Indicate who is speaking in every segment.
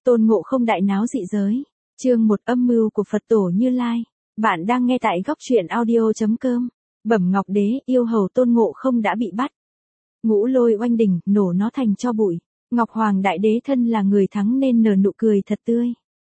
Speaker 1: Tôn Ngộ Không đại náo dị giới. Chương 1 âm mưu của Phật tổ Như Lai. Bạn đang nghe tại góc truyện audio.com. Bẩm Ngọc Đế, yêu hầu Tôn Ngộ Không đã bị bắt. Ngũ Lôi oanh đỉnh, nổ nó thành tro bụi. Ngọc Hoàng Đại Đế thân là người thắng nên nở nụ cười thật tươi.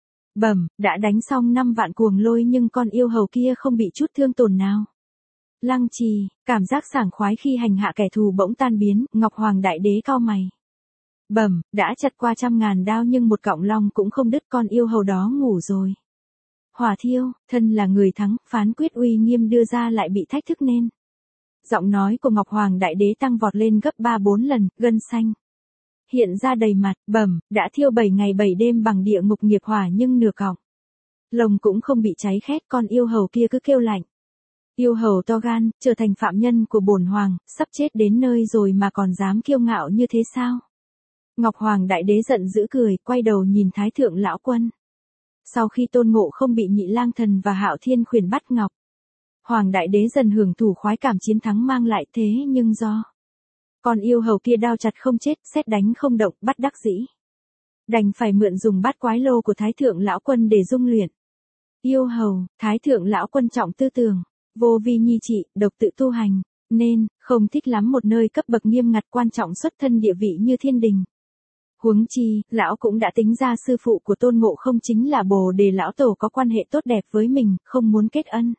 Speaker 1: Bẩm, đã đánh xong 5 vạn cuồng lôi nhưng con yêu hầu kia không bị chút thương tổn nào. Lăng Trì, cảm giác sảng khoái khi hành hạ kẻ thù bỗng tan biến, Ngọc Hoàng Đại Đế cau mày. Bẩm, đã chặt qua 100.000 đao nhưng một cọng long cũng không đứt, con yêu hầu đó ngủ rồi. Hỏa Thiêu, thân là người thắng, phán quyết uy nghiêm đưa ra lại bị thách thức nên. Giọng nói của Ngọc Hoàng Đại Đế tăng vọt lên gấp 3-4 lần, gân xanh hiện ra đầy mặt. Bẩm, đã thiêu 7 ngày 7 đêm bằng địa ngục nghiệp hỏa nhưng nửa cọng lồng cũng không bị cháy khét, con yêu hầu kia cứ kêu lạnh. Yêu hầu to gan, trở thành phạm nhân của bổn hoàng, sắp chết đến nơi rồi mà còn dám kiêu ngạo như thế sao? Ngọc Hoàng Đại Đế giận dữ cười, quay đầu nhìn Thái Thượng Lão Quân. Sau khi Tôn Ngộ Không bị Nhị Lang Thần và Hạo Thiên Khuyển bắt, Ngọc Hoàng Đại Đế dần hưởng thụ khoái cảm chiến thắng mang lại, thế nhưng do con yêu hầu kia đao chặt không chết, sét đánh không động, bắt đắc dĩ đành phải mượn dùng bát quái lô của Thái Thượng Lão Quân để dung luyện. Yêu hầu, Thái Thượng Lão Quân trọng tư tưởng, vô vi nhi trị, độc tự tu hành, nên không thích lắm một nơi cấp bậc nghiêm ngặt quan trọng xuất thân địa vị như thiên đình. Huống chi, lão cũng đã tính ra sư phụ của Tôn Ngộ Không chính là Bồ Đề Lão Tổ có quan hệ tốt đẹp với mình, không muốn kết ân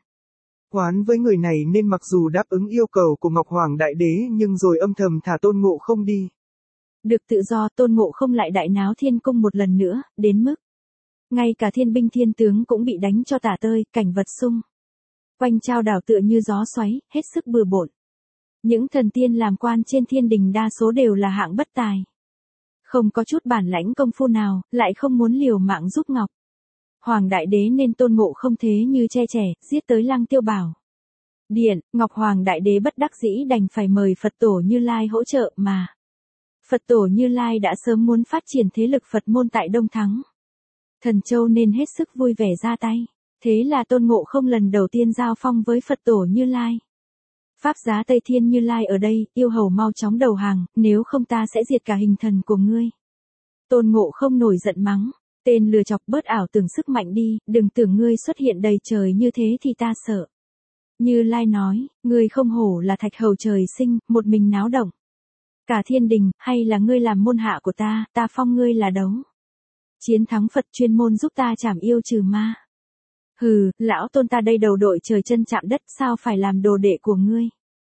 Speaker 2: oán với người này nên mặc dù đáp ứng yêu cầu của Ngọc Hoàng Đại Đế nhưng rồi âm thầm thả Tôn Ngộ Không đi.
Speaker 1: Được tự do, Tôn Ngộ Không lại đại náo thiên cung một lần nữa, đến mức ngay cả thiên binh thiên tướng cũng bị đánh cho tả tơi, cảnh vật xung quanh trao đảo tựa như gió xoáy, hết sức bừa bộn. Những thần tiên làm quan trên thiên đình đa số đều là hạng bất tài, không có chút bản lãnh công phu nào, lại không muốn liều mạng giúp Ngọc Hoàng Đại Đế nên Tôn Ngộ Không thế như che chở, giết tới Lăng Tiêu Bảo điện. Ngọc Hoàng Đại Đế bất đắc dĩ đành phải mời Phật tổ Như Lai hỗ trợ, mà Phật tổ Như Lai đã sớm muốn phát triển thế lực Phật môn tại Đông Thắng Thần Châu nên hết sức vui vẻ ra tay. Thế là Tôn Ngộ Không lần đầu tiên giao phong với Phật tổ Như Lai. Pháp giá Tây Thiên Như Lai ở đây, yêu hầu mau chóng đầu hàng, nếu không ta sẽ diệt cả hình thần của ngươi. Tôn Ngộ Không nổi giận mắng, tên lừa chọc, bớt ảo tưởng sức mạnh đi, đừng tưởng ngươi xuất hiện đầy trời như thế thì ta sợ. Như Lai nói, ngươi không hổ là thạch hầu trời sinh, một mình náo động cả thiên đình, hay là ngươi làm môn hạ của ta, ta phong ngươi là đấu chiến thắng Phật, chuyên môn giúp ta trảm yêu trừ ma. Hừ, lão Tôn ta đây đầu đội trời chân chạm đất, sao phải làm đồ đệ của ngươi?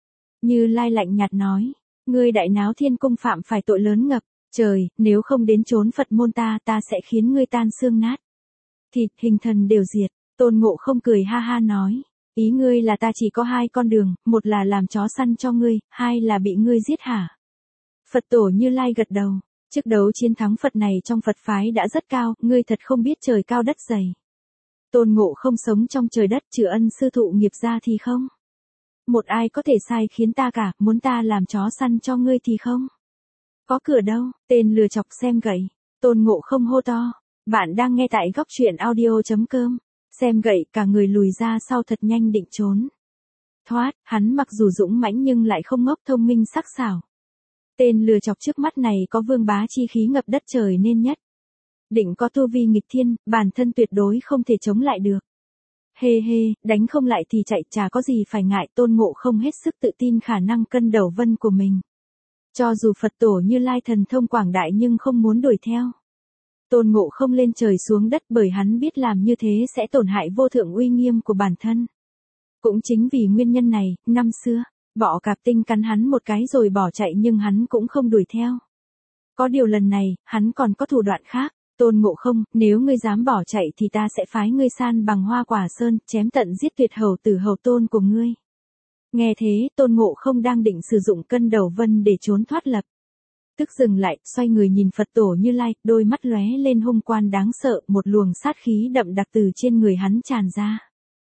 Speaker 1: Như Lai lạnh nhạt nói, ngươi đại náo thiên cung phạm phải tội lớn ngập trời, nếu không đến trốn Phật môn ta sẽ khiến ngươi tan xương nát thịt, hình thần đều diệt. Tôn Ngộ Không cười ha ha nói, ý ngươi là ta chỉ có 2 con đường, một là làm chó săn cho ngươi, 2 là bị ngươi giết hả? Phật tổ Như Lai gật đầu, chức đấu chiến thắng Phật này trong Phật phái đã rất cao, ngươi thật không biết trời cao đất dày. Tôn Ngộ Không sống trong trời đất, trừ ân sư thụ nghiệp ra thì không một ai có thể sai khiến ta cả, muốn ta làm chó săn cho ngươi thì không có cửa đâu. Tên lừa chọc xem gậy. Tôn Ngộ Không hô to. Bạn đang nghe tại góc truyện audio.com. Xem gậy, cả người lùi ra sau thật nhanh định trốn thoát. Hắn mặc dù dũng mãnh nhưng lại không ngốc, thông minh sắc sảo. Tên lừa chọc trước mắt này có vương bá chi khí ngập đất trời nên nhất định có tu vi nghịch thiên, bản thân tuyệt đối không thể chống lại được. Hê hê, đánh không lại thì chạy, chả có gì phải ngại. Tôn Ngộ Không hết sức tự tin khả năng cân đầu vân của mình. Cho dù Phật tổ Như Lai thần thông quảng đại nhưng không muốn đuổi theo Tôn Ngộ Không lên trời xuống đất, bởi hắn biết làm như thế sẽ tổn hại vô thượng uy nghiêm của bản thân. Cũng chính vì nguyên nhân này, năm xưa, Bọ Cạp Tinh cắn hắn một cái rồi bỏ chạy nhưng hắn cũng không đuổi theo. Có điều lần này, hắn còn có thủ đoạn khác. Tôn Ngộ Không, nếu ngươi dám bỏ chạy thì ta sẽ phái ngươi san bằng Hoa Quả Sơn, chém tận giết tuyệt hầu tử hầu tôn của ngươi. Nghe thế, Tôn Ngộ Không đang định sử dụng cân đầu vân để trốn thoát lập tức dừng lại, xoay người nhìn Phật tổ Như Lai, đôi mắt lóe lên hung quan đáng sợ, một luồng sát khí đậm đặc từ trên người hắn tràn ra.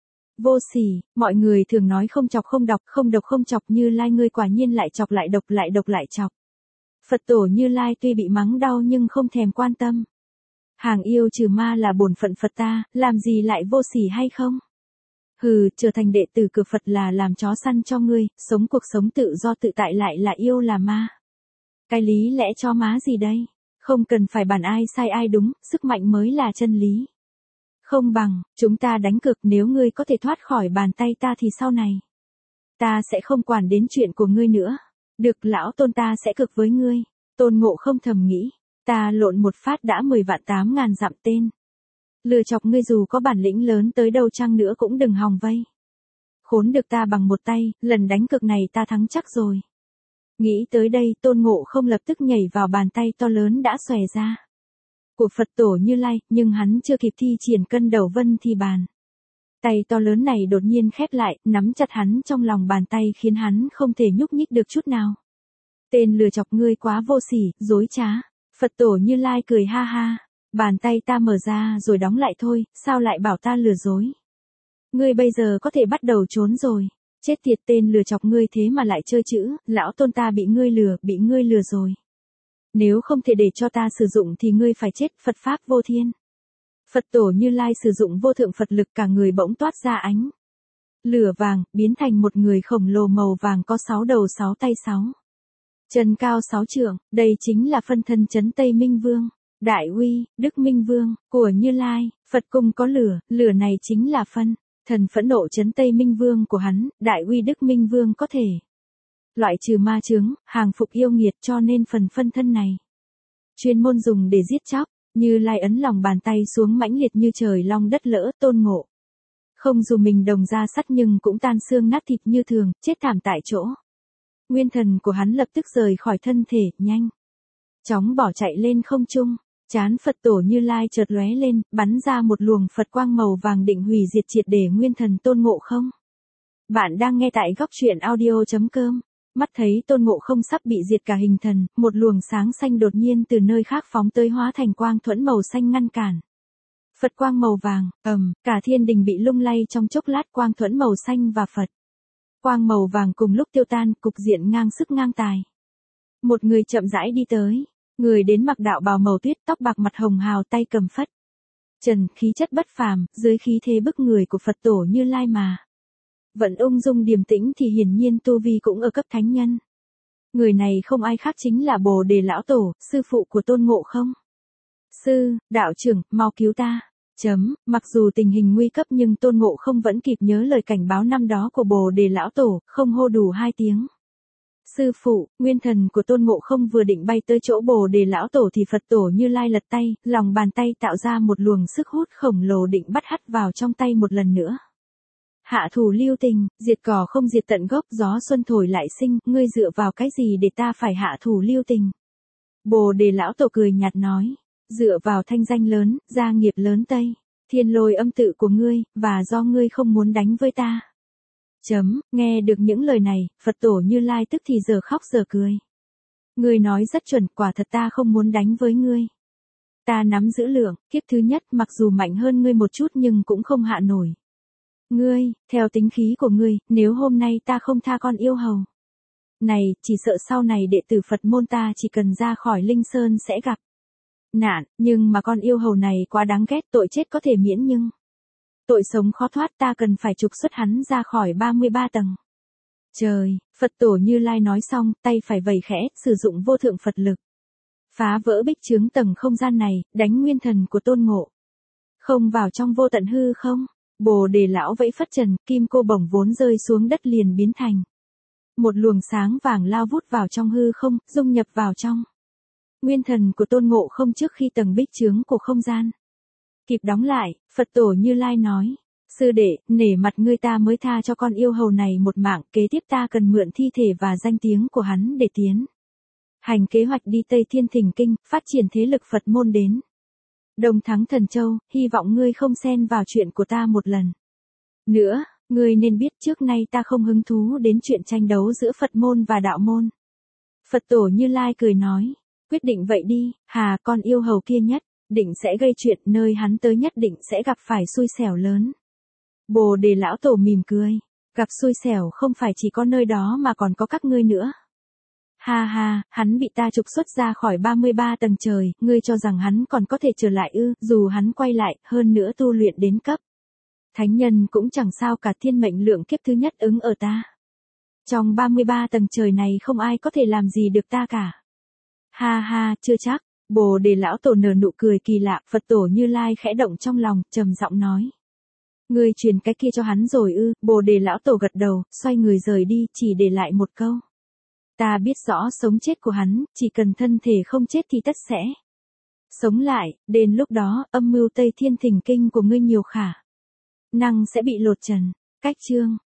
Speaker 1: Vô sỉ, mọi người thường nói không chọc không độc, không độc không chọc, Như Lai ngươi quả nhiên lại chọc lại độc lại độc lại chọc. Phật tổ Như Lai tuy bị mắng đau nhưng không thèm quan tâm. Hàng yêu trừ ma là bổn phận Phật ta, làm gì lại vô sỉ hay không? Hừ, trở thành đệ tử cửa Phật là làm chó săn cho ngươi, sống cuộc sống tự do tự tại lại là yêu là ma. Cái lý lẽ cho má gì đây? Không cần phải bàn ai sai ai đúng, sức mạnh mới là chân lý. Không bằng, chúng ta đánh cược, nếu ngươi có thể thoát khỏi bàn tay ta thì sau này ta sẽ không quản đến chuyện của ngươi nữa. Được, lão Tôn, ta sẽ cược với ngươi. Tôn Ngộ Không thầm nghĩ, ta lộn một phát đã 10 vạn 8 ngàn dặm tên. Lừa chọc ngươi dù có bản lĩnh lớn tới đâu chăng nữa cũng đừng hòng vây khốn được ta bằng một tay, lần đánh cược này ta thắng chắc rồi. Nghĩ tới đây, Tôn Ngộ Không lập tức nhảy vào bàn tay to lớn đã xòe ra của Phật Tổ Như Lai, nhưng hắn chưa kịp thi triển cân đầu vân thì bàn tay to lớn này đột nhiên khép lại, nắm chặt hắn trong lòng bàn tay khiến hắn không thể nhúc nhích được chút nào. Tên lừa chọc, ngươi quá vô sỉ, dối trá. Phật Tổ Như Lai cười ha ha, bàn tay ta mở ra rồi đóng lại thôi, sao lại bảo ta lừa dối? Ngươi bây giờ có thể bắt đầu trốn rồi. Chết tiệt, tên lừa chọc, ngươi thế mà lại chơi chữ, lão Tôn, ta bị ngươi lừa rồi. Nếu không thể để cho ta sử dụng thì ngươi phải chết, Phật Pháp vô thiên. Phật Tổ Như Lai sử dụng vô thượng Phật lực, cả người bỗng toát ra ánh lửa vàng, biến thành một người khổng lồ màu vàng có 6 đầu 6 tay 6 chân cao 6 trượng, đây chính là phân thân Trấn Tây Minh Vương, Đại Uy, Đức Minh Vương của Như Lai. Phật cung có lửa, lửa này chính là phân thần phẫn nộ Trấn Tây Minh Vương của hắn. Đại Uy Đức Minh Vương có thể loại trừ ma chướng, hàng phục yêu nghiệt, cho nên phần phân thân này chuyên môn dùng để giết chóc. Như Lai ấn lòng bàn tay xuống mãnh liệt như trời long đất lỡ. Tôn Ngộ Không dù mình đồng ra sắt nhưng cũng tan xương nát thịt như thường, chết thảm tại chỗ. Nguyên thần của hắn lập tức rời khỏi thân thể, nhanh chóng bỏ chạy lên không trung. Trán Phật Tổ Như Lai chợt lóe lên, bắn ra một luồng Phật quang màu vàng định hủy diệt triệt để nguyên thần Tôn Ngộ Không. Bạn đang nghe tại góc truyện audio.com. Mắt thấy Tôn Ngộ Không sắp bị diệt cả hình thần, một luồng sáng xanh đột nhiên từ nơi khác phóng tới, hóa thành quang thuẫn màu xanh ngăn cản Phật quang màu vàng. Cả thiên đình bị lung lay trong chốc lát, quang thuẫn màu xanh và Phật quang màu vàng cùng lúc tiêu tan, cục diện ngang sức ngang tài. Một người chậm rãi đi tới, người đến mặc đạo bào màu tuyết, tóc bạc, mặt hồng hào, tay cầm phất trần, khí chất bất phàm, dưới khí thế bức người của Phật Tổ Như Lai mà vẫn ung dung điềm tĩnh thì hiển nhiên tu vi cũng ở cấp thánh nhân. Người này không ai khác chính là Bồ Đề Lão Tổ, sư phụ của Tôn Ngộ Không. Sư, đạo trưởng, mau cứu ta. Mặc dù tình hình nguy cấp nhưng Tôn Ngộ Không vẫn kịp nhớ lời cảnh báo năm đó của Bồ Đề Lão Tổ, không hô đủ 2 tiếng. Sư phụ, nguyên thần của Tôn Ngộ Không vừa định bay tới chỗ Bồ Đề Lão Tổ thì Phật Tổ Như Lai lật tay, lòng bàn tay tạo ra một luồng sức hút khổng lồ định bắt hắt vào trong tay một lần nữa. Hạ thủ lưu tình, diệt cỏ không diệt tận gốc, gió xuân thổi lại sinh, ngươi dựa vào cái gì để ta phải hạ thủ lưu tình? Bồ Đề Lão Tổ cười nhạt nói, dựa vào thanh danh lớn, gia nghiệp lớn Tây Thiên Lôi âm tự của ngươi, và do ngươi không muốn đánh với ta. Nghe được những lời này, Phật Tổ Như Lai tức thì giờ khóc giờ cười. Ngươi nói rất chuẩn, quả thật ta không muốn đánh với ngươi. Ta nắm giữ lượng, kiếp thứ nhất mặc dù mạnh hơn ngươi một chút nhưng cũng không hạ nổi ngươi. Theo tính khí của ngươi, nếu hôm nay ta không tha con yêu hầu này, chỉ sợ sau này đệ tử Phật môn ta chỉ cần ra khỏi Linh Sơn sẽ gặp nạn. Nhưng mà con yêu hầu này quá đáng ghét, tội chết có thể miễn nhưng tội sống khó thoát, ta cần phải trục xuất hắn ra khỏi 33 tầng trời. Phật Tổ Như Lai nói xong, tay phải vẩy khẽ, sử dụng vô thượng Phật lực phá vỡ bích chướng tầng không gian này, đánh nguyên thần của Tôn Ngộ Không vào trong vô tận hư không. Bồ Đề Lão vẫy phất trần, kim cô bổng vốn rơi xuống đất liền biến thành một luồng sáng vàng lao vút vào trong hư không, dung nhập vào trong nguyên thần của Tôn Ngộ Không trước khi tầng bích chướng của không gian kịp đóng lại. Phật Tổ Như Lai nói, sư đệ, nể mặt ngươi ta mới tha cho con yêu hầu này một mạng, kế tiếp ta cần mượn thi thể và danh tiếng của hắn để tiến hành kế hoạch đi Tây Thiên Thỉnh Kinh, phát triển thế lực Phật môn đến Đông Thắng Thần Châu. Hy vọng ngươi không xen vào chuyện của ta một lần nữa. Ngươi nên biết trước nay ta không hứng thú đến chuyện tranh đấu giữa Phật môn và đạo môn. Phật Tổ Như Lai cười nói, quyết định vậy đi. Con yêu hầu kia nhất định sẽ gây chuyện, nơi hắn tới nhất định sẽ gặp phải xui xẻo lớn. Bồ Đề Lão Tổ mỉm cười, gặp xui xẻo không phải chỉ có nơi đó mà còn có các ngươi nữa. Hắn bị ta trục xuất ra khỏi 33 tầng trời, ngươi cho rằng hắn còn có thể trở lại ư? Dù hắn quay lại, hơn nữa tu luyện đến cấp thánh nhân cũng chẳng sao cả, thiên mệnh lượng kiếp thứ nhất ứng ở ta. Trong 33 tầng trời này không ai có thể làm gì được ta cả. Chưa chắc. Bồ Đề lão tổ nở nụ cười kỳ lạ, Phật tổ Như Lai khẽ động trong lòng, trầm giọng nói. Ngươi truyền cái kia cho hắn rồi ư? Bồ Đề lão tổ gật đầu, xoay người rời đi, chỉ để lại một câu. Ta biết rõ sống chết của hắn, chỉ cần thân thể không chết thì tất sẽ sống lại, đến lúc đó, âm mưu Tây Thiên Thỉnh Kinh của ngươi nhiều khả năng sẽ bị lột trần. Cách chương